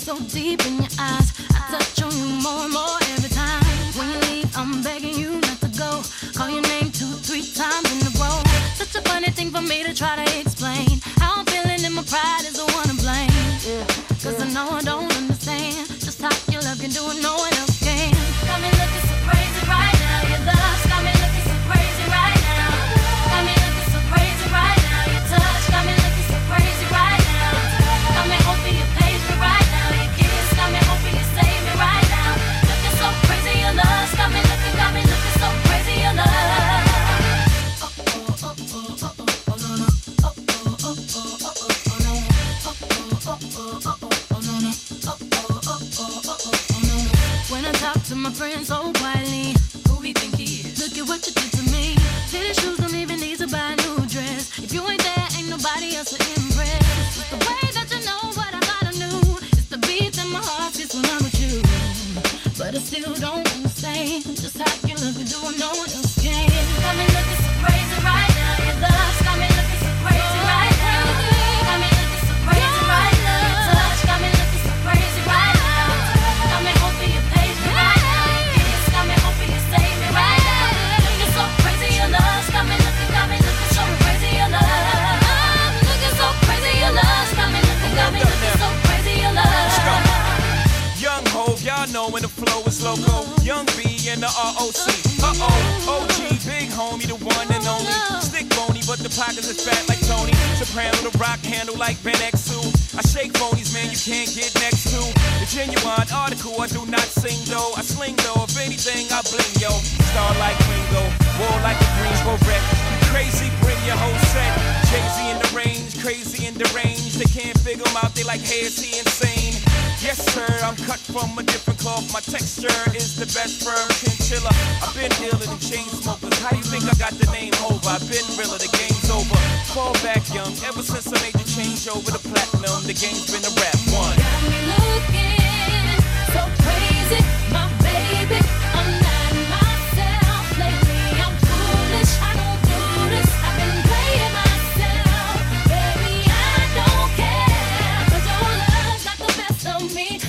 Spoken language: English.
so deep in your eyes. I touch on you more and more every time. When you leave, I'm begging you not to go. Call your name 2-3 times in a row. Such a funny thing for me to try to explain. How I'm feeling and my pride is the one to blame. Cause I know I don't understand just how your love can do it, no one else can. Got me looking so crazy right now. Your love got me looking so crazy right now. Got me looking so crazy right now. Your touch got me looking so crazy right now. Got me hoping you page me right now. Your kiss got me hoping you save me right now. Looking so crazy, your love got me looking so crazy, your love. When I talk to my friends so quietly, who we think he is? Look at what you did to me. Fitted shoes don't even need to buy a new dress. If you ain't there, ain't nobody else to impress. It's the way that you know what I thought I knew. It's the beat that my heart gets when I'm with you. But I still don't understand just how you look and do what no one else can. Got me looking so crazy right now. Your love's got me looking so crazy right now. Got me looking so crazy right now. Your touch got me looking so crazy right now. Got me hoping you page me right now. Your kiss got me hoping you save me right now. Looking so crazy, your love's got me looking so crazy, your love. Looking so crazy, your love's got me looking so crazy, your love. Young Hov, y'all know when the flow is loco. Young B and the ROC. OG, big homie, the one and only. Stick bony, but the pockets is fat like Tony. Soprano, the rock handle like Ben X2. I shake phonies, man, you can't get next to. The genuine article, I do not sing though. I sling though, if anything, I bling yo. Star like Ringo, war like a Greensboro wreck. Crazy, bring your whole set. Jay-Z in the range, crazy in the range. They can't figure him out, they like, hey, is he insane? Yes, sir, I'm cut from a different cloth. My texture is the best firm chinchilla. I've been iller than chain smokers. How you think I got the name over? I've been realer, the game's over. Fall back young, ever since I made the change over to platinum, the game's been a rap one. Got me looking so crazy, my baby. I'm not myself lately. I'm foolish, I don't do this. I've been playing myself, baby. I don't care, 'cause your love's got the best of me.